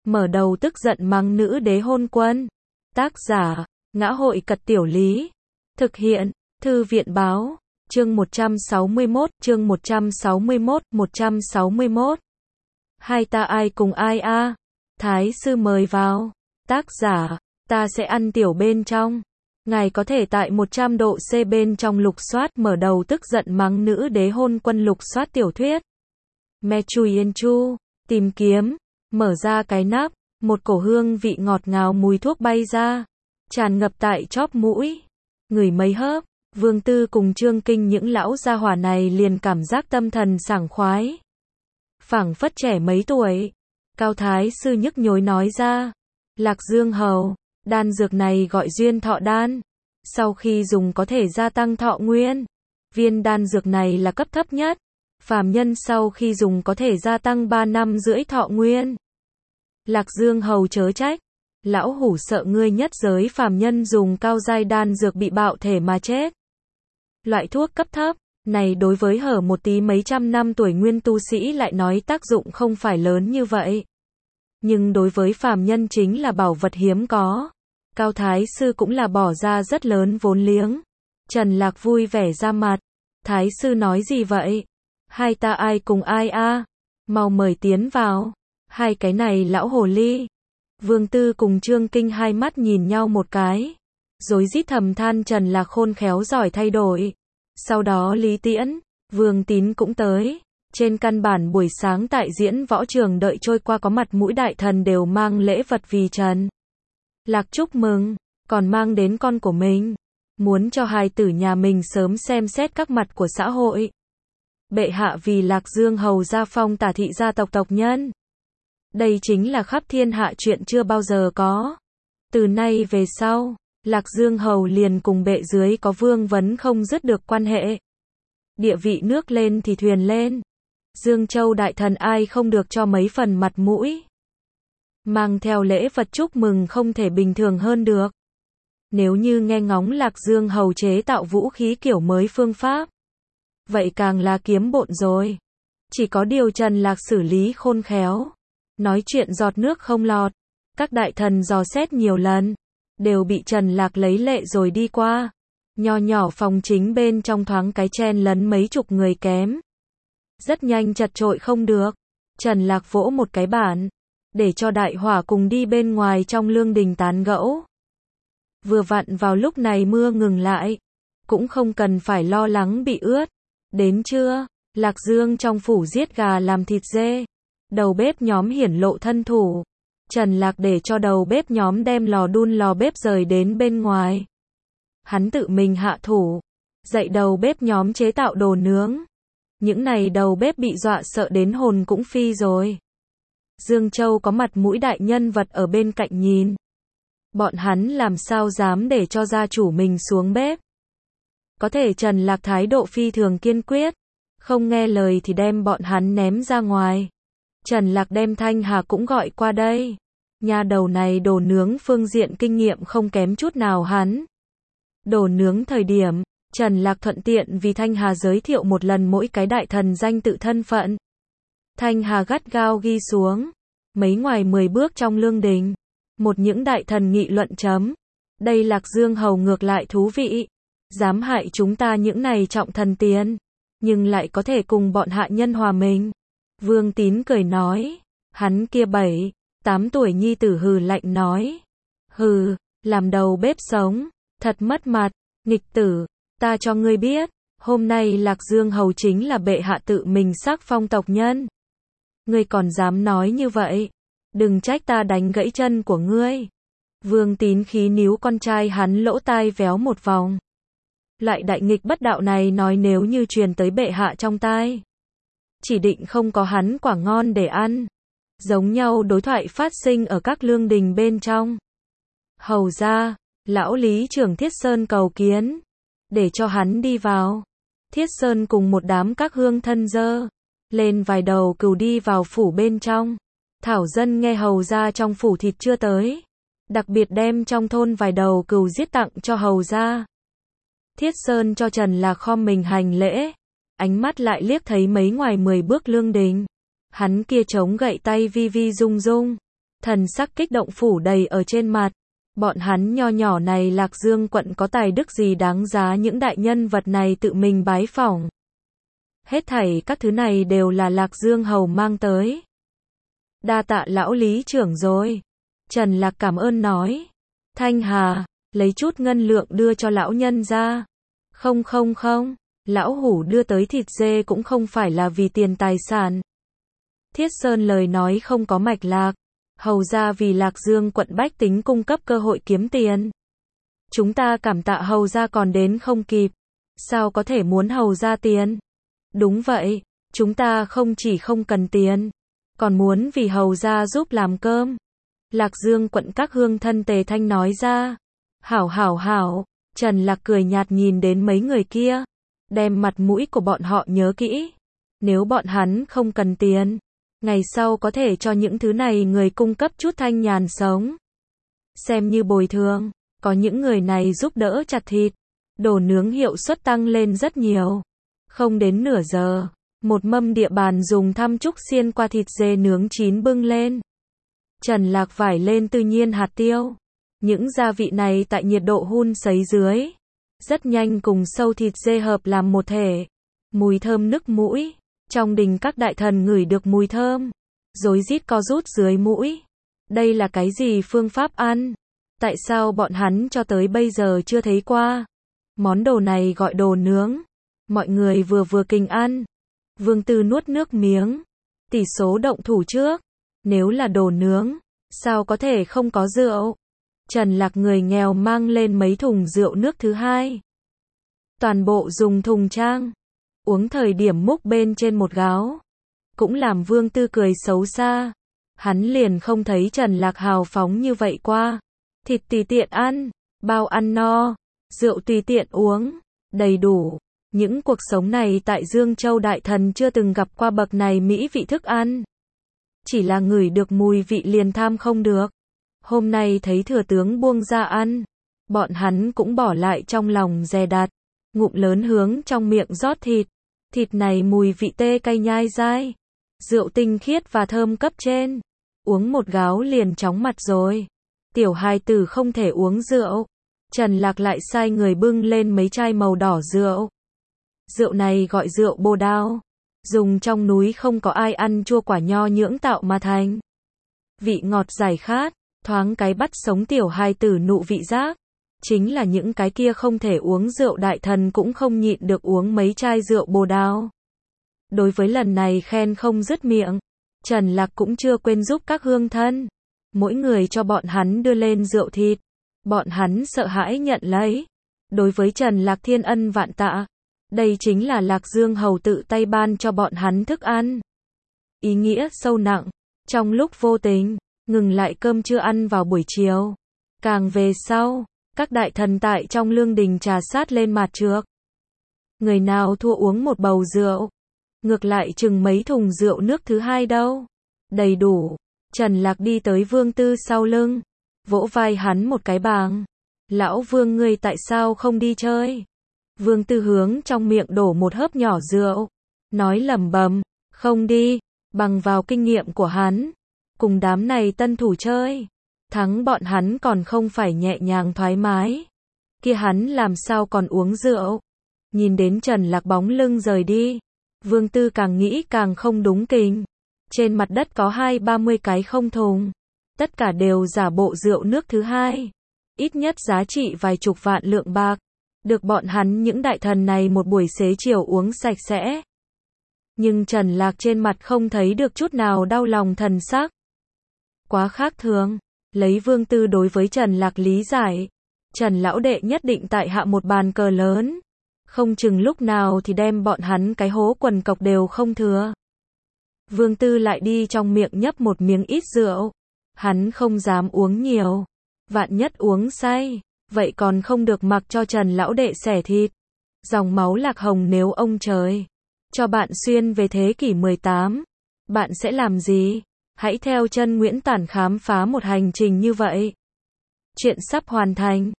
mở đầu tức giận mắng nữ đế hôn quân. Tác giả, Ngã hội Cật Tiểu Lý. Thực hiện, Thư viện Báo. Chương 161, chương 161. Hai ta ai cùng ai a? Thái sư mời vào. Tác giả, ta sẽ ăn tiểu bên trong. Ngài có thể tại 100 độ C bên trong lục soát mở đầu tức giận mắng nữ đế hôn quân lục soát tiểu thuyết. Me chui yên chu, tìm kiếm, mở ra cái nắp, một cổ hương vị ngọt ngào mùi thuốc bay ra, tràn ngập tại chóp mũi. Ngửi mấy hớp, Vương Tư cùng Trương Kinh những lão gia hỏa này liền cảm giác tâm thần sảng khoái. Phảng phất trẻ mấy tuổi. Cao Thái sư nhức nhối nói ra. Lạc Dương hầu, đan dược này gọi duyên thọ đan. Sau khi dùng có thể gia tăng thọ nguyên. Viên đan dược này là cấp thấp nhất. Phàm nhân sau khi dùng có thể gia tăng 3 năm rưỡi thọ nguyên. Lạc Dương hầu chớ trách. Lão hủ sợ ngươi nhất giới phàm nhân dùng cao giai đan dược bị bạo thể mà chết. Loại thuốc cấp thấp này đối với hở một tí mấy trăm năm tuổi nguyên tu sĩ lại nói tác dụng không phải lớn như vậy. Nhưng đối với phàm nhân chính là bảo vật hiếm có. Cao Thái sư cũng là bỏ ra rất lớn vốn liếng. Trần Lạc vui vẻ ra mặt. Thái sư nói gì vậy? Hai ta ai cùng ai a? Mau mời tiến vào. Hai cái này lão hồ ly. Vương Tư cùng Trương Kinh hai mắt nhìn nhau một cái. Rối rít thầm than Trần Lạc khôn khéo giỏi thay đổi. Sau đó Lý Tiễn, Vương Tín cũng tới. Trên căn bản buổi sáng tại diễn võ trường đợi trôi qua có mặt mũi đại thần đều mang lễ vật vì Trần Lạc chúc mừng, còn mang đến con của mình. Muốn cho hài tử nhà mình sớm xem xét các mặt của xã hội. Bệ hạ vì Lạc Dương hầu gia phong tả thị gia tộc tộc nhân. Đây chính là khắp thiên hạ chuyện chưa bao giờ có. Từ nay về sau, Lạc Dương hầu liền cùng bệ dưới có vương vấn không dứt được quan hệ. Địa vị nước lên thì thuyền lên. Dương Châu đại thần ai không được cho mấy phần mặt mũi. Mang theo lễ vật chúc mừng không thể bình thường hơn được. Nếu như nghe ngóng Lạc Dương hầu chế tạo vũ khí kiểu mới phương pháp, vậy càng là kiếm bộn rồi. Chỉ có điều Trần Lạc xử lý khôn khéo. Nói chuyện giọt nước không lọt. Các đại thần dò xét nhiều lần, đều bị Trần Lạc lấy lệ rồi đi qua. Nho nhỏ phòng chính bên trong thoáng cái chen lấn mấy chục người kém. Rất nhanh chật chội không được. Trần Lạc vỗ một cái bản, để cho đại hỏa cùng đi bên ngoài trong lương đình tán gẫu. Vừa vặn vào lúc này mưa ngừng lại, cũng không cần phải lo lắng bị ướt. Đến trưa, Lạc Dương trong phủ giết gà làm thịt dê. Đầu bếp nhóm hiển lộ thân thủ. Trần Lạc để cho đầu bếp nhóm đem lò đun lò bếp rời đến bên ngoài. Hắn tự mình hạ thủ, dạy đầu bếp nhóm chế tạo đồ nướng. Những này đầu bếp bị dọa sợ đến hồn cũng phi rồi. Dương Châu có mặt mũi đại nhân vật ở bên cạnh nhìn. Bọn hắn làm sao dám để cho gia chủ mình xuống bếp. Có thể Trần Lạc thái độ phi thường kiên quyết. Không nghe lời thì đem bọn hắn ném ra ngoài. Trần Lạc đem Thanh Hà cũng gọi qua đây. Nhà đầu này đồ nướng phương diện kinh nghiệm không kém chút nào hắn. Đồ nướng thời điểm, Trần Lạc thuận tiện vì Thanh Hà giới thiệu một lần mỗi cái đại thần danh tự thân phận. Thanh Hà gắt gao ghi xuống. Mấy ngoài 10 bước trong lương đình. Một những đại thần nghị luận chấm. Đây Lạc Dương hầu ngược lại thú vị. Dám hại chúng ta những này trọng thần tiền. Nhưng lại có thể cùng bọn hạ nhân hòa mình. Vương Tín cười nói. Hắn kia 7, 8 tuổi nhi tử hừ lạnh nói. Hừ, làm đầu bếp sống. Thật mất mặt, nghịch tử. Ta cho ngươi biết. Hôm nay Lạc Dương hầu chính là bệ hạ tự mình sắc phong tộc nhân. Ngươi còn dám nói như vậy. Đừng trách ta đánh gãy chân của ngươi. Vương Tín khí níu con trai hắn lỗ tai véo một vòng. Loại đại nghịch bất đạo này nói nếu như truyền tới bệ hạ trong tai. Chỉ định không có hắn quả ngon để ăn. Giống nhau đối thoại phát sinh ở các lương đình bên trong. Hầu ra, lão lý trưởng Thiết Sơn cầu kiến. Để cho hắn đi vào. Thiết Sơn cùng một đám các hương thân dơ. Lên vài đầu cừu đi vào phủ bên trong. Thảo dân nghe hầu ra trong phủ thịt chưa tới. Đặc biệt đem trong thôn vài đầu cừu giết tặng cho hầu ra. Thiết Sơn cho Trần Lạc khom mình hành lễ. Ánh mắt lại liếc thấy mấy ngoài 10 bước lương đình. Hắn kia chống gậy tay vi vi rung rung. Thần sắc kích động phủ đầy ở trên mặt. Bọn hắn nho nhỏ này Lạc Dương quận có tài đức gì đáng giá những đại nhân vật này tự mình bái phỏng. Hết thảy các thứ này đều là Lạc Dương hầu mang tới. Đa tạ lão lý trưởng rồi. Trần Lạc cảm ơn nói. Thanh Hà, lấy chút ngân lượng đưa cho lão nhân ra. Không, lão hủ đưa tới thịt dê cũng không phải là vì tiền tài sản. Thiết Sơn lời nói không có mạch lạc. Hầu ra vì Lạc Dương quận bách tính cung cấp cơ hội kiếm tiền. Chúng ta cảm tạ hầu ra còn đến không kịp. Sao có thể muốn hầu ra tiền? Đúng vậy, chúng ta không chỉ không cần tiền, còn muốn vì hầu ra giúp làm cơm. Lạc Dương quận các hương thân Tề Thanh nói ra. Hảo. Trần Lạc cười nhạt nhìn đến mấy người kia. Đem mặt mũi của bọn họ nhớ kỹ. Nếu bọn hắn không cần tiền, ngày sau có thể cho những thứ này người cung cấp chút thanh nhàn sống. Xem như bồi thường, có những người này giúp đỡ chặt thịt. Đồ nướng hiệu suất tăng lên rất nhiều. Không đến nửa giờ, một mâm địa bàn dùng thăm trúc xiên qua thịt dê nướng chín bưng lên. Trần Lạc vải lên tự nhiên hạt tiêu. Những gia vị này tại nhiệt độ hun sấy dưới, rất nhanh cùng sâu thịt dê hợp làm một thể. Mùi thơm nức mũi. Trong đình các đại thần ngửi được mùi thơm, rối rít co rút dưới mũi. Đây là cái gì phương pháp ăn? Tại sao bọn hắn cho tới bây giờ chưa thấy qua? Món đồ này gọi đồ nướng. Mọi người vừa kinh ăn. Vương Tư nuốt nước miếng. Tỷ số động thủ trước. Nếu là đồ nướng, sao có thể không có rượu? Trần Lạc người nghèo mang lên mấy thùng rượu nước thứ hai. Toàn bộ dùng thùng trang. Uống thời điểm múc bên trên một gáo. Cũng làm Vương Tư cười xấu xa. Hắn liền không thấy Trần Lạc hào phóng như vậy qua. Thịt tùy tiện ăn, bao ăn no, rượu tùy tiện uống, đầy đủ. Những cuộc sống này tại Dương Châu đại thần chưa từng gặp qua bậc này mỹ vị thức ăn. Chỉ là ngửi được mùi vị liền tham không được. Hôm nay thấy thừa tướng buông ra ăn, bọn hắn cũng bỏ lại trong lòng dè đặt. Ngụm lớn hướng trong miệng rót thịt. Thịt này mùi vị tê cay nhai dai. Rượu tinh khiết và thơm cấp trên. Uống một gáo liền chóng mặt rồi. Tiểu hài tử không thể uống rượu. Trần Lạc lại sai người bưng lên mấy chai màu đỏ rượu. Rượu này gọi rượu Bồ Đao. Dùng trong núi không có ai ăn chua quả nho nhưỡng tạo mà thành. Vị ngọt giải khát, thoáng cái bắt sống tiểu hài tử nụ vị giác. Chính là những cái kia không thể uống rượu đại thần cũng không nhịn được uống mấy chai rượu Bồ Đao. Đối với lần này khen không dứt miệng, Trần Lạc cũng chưa quên giúp các hương thân. Mỗi người cho bọn hắn đưa lên rượu thịt. Bọn hắn sợ hãi nhận lấy. Đối với Trần Lạc thiên ân vạn tạ. Đây chính là Lạc Dương hầu tự tay ban cho bọn hắn thức ăn. Ý nghĩa sâu nặng. Trong lúc vô tình, ngừng lại cơm trưa ăn vào buổi chiều. Càng về sau, các đại thần tại trong lương đình trà sát lên mặt trước. Người nào thua uống một bầu rượu. Ngược lại chừng mấy thùng rượu nước thứ hai đâu. Đầy đủ. Trần Lạc đi tới Vương Tư sau lưng. Vỗ vai hắn một cái bàng. Lão Vương ngươi tại sao không đi chơi? Vương Tư hướng trong miệng đổ một hớp nhỏ rượu. Nói lẩm bẩm, không đi. Bằng vào kinh nghiệm của hắn. Cùng đám này tân thủ chơi. Thắng bọn hắn còn không phải nhẹ nhàng thoải mái. Kia hắn làm sao còn uống rượu. Nhìn đến Trần Lạc bóng lưng rời đi. Vương Tư càng nghĩ càng không đúng kình. Trên mặt đất có 20-30 cái không thùng. Tất cả đều giả bộ rượu nước thứ hai. Ít nhất giá trị vài chục vạn lượng bạc. Được bọn hắn những đại thần này một buổi xế chiều uống sạch sẽ. Nhưng Trần Lạc trên mặt không thấy được chút nào đau lòng thần sắc. Quá khác thường. Lấy Vương Tư đối với Trần Lạc lý giải. Trần lão đệ nhất định tại hạ một bàn cờ lớn. Không chừng lúc nào thì đem bọn hắn cái hố quần cọc đều không thừa. Vương Tư lại đi trong miệng nhấp một miếng ít rượu. Hắn không dám uống nhiều. Vạn nhất uống say, vậy còn không được mặc cho Trần lão đệ xẻ thịt. Dòng máu Lạc Hồng nếu ông trời cho bạn xuyên về thế kỷ 18, bạn sẽ làm gì? Hãy theo chân Nguyễn Tản khám phá một hành trình như vậy. Chuyện sắp hoàn thành.